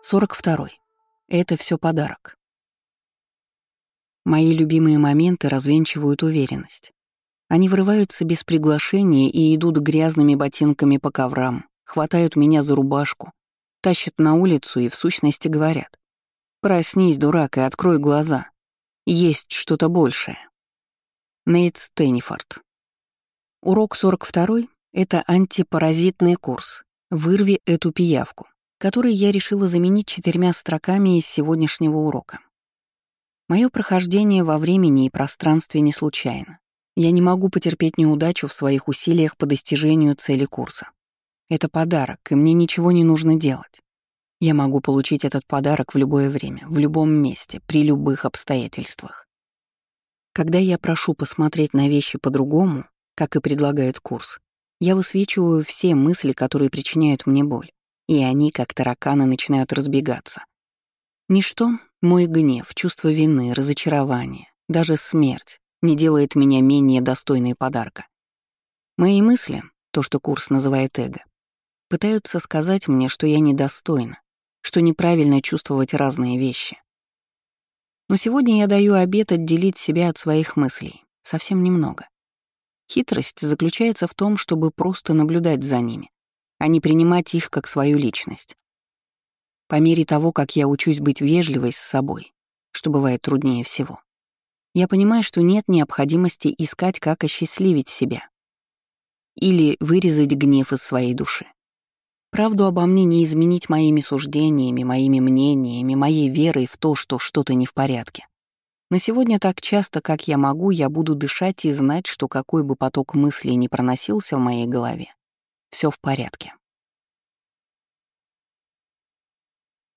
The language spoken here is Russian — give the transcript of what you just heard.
42. Это все подарок. Мои любимые моменты развенчивают уверенность. Они врываются без приглашения и идут грязными ботинками по коврам, хватают меня за рубашку, тащат на улицу и в сущности говорят: «Проснись, дурак, и открой глаза. Есть что-то большее». Нейт Стэнифорд. Урок 42 — это антипаразитный курс «Вырви эту пиявку», который я решила заменить 4 строками из сегодняшнего урока. Мое прохождение во времени и пространстве не случайно. Я не могу потерпеть неудачу в своих усилиях по достижению цели курса. Это подарок, и мне ничего не нужно делать. Я могу получить этот подарок в любое время, в любом месте, при любых обстоятельствах. Когда я прошу посмотреть на вещи по-другому, как и предлагает курс, я высвечиваю все мысли, которые причиняют мне боль, и они, как тараканы, начинают разбегаться. Ничто, мой гнев, чувство вины, разочарование, даже смерть, не делает меня менее достойной подарка. Мои мысли, то, что курс называет эго, пытаются сказать мне, что я недостойна, что неправильно чувствовать разные вещи. Но сегодня я даю обет отделить себя от своих мыслей, совсем немного. Хитрость заключается в том, чтобы просто наблюдать за ними, а не принимать их как свою личность. По мере того, как я учусь быть вежливой с собой, что бывает труднее всего, я понимаю, что нет необходимости искать, как осчастливить себя или вырезать гнев из своей души. Правду обо мне не изменить моими суждениями, моими мнениями, моей верой в то, что что-то не в порядке. Но сегодня так часто, как я могу, я буду дышать и знать, что какой бы поток мыслей ни проносился в моей голове, все в порядке.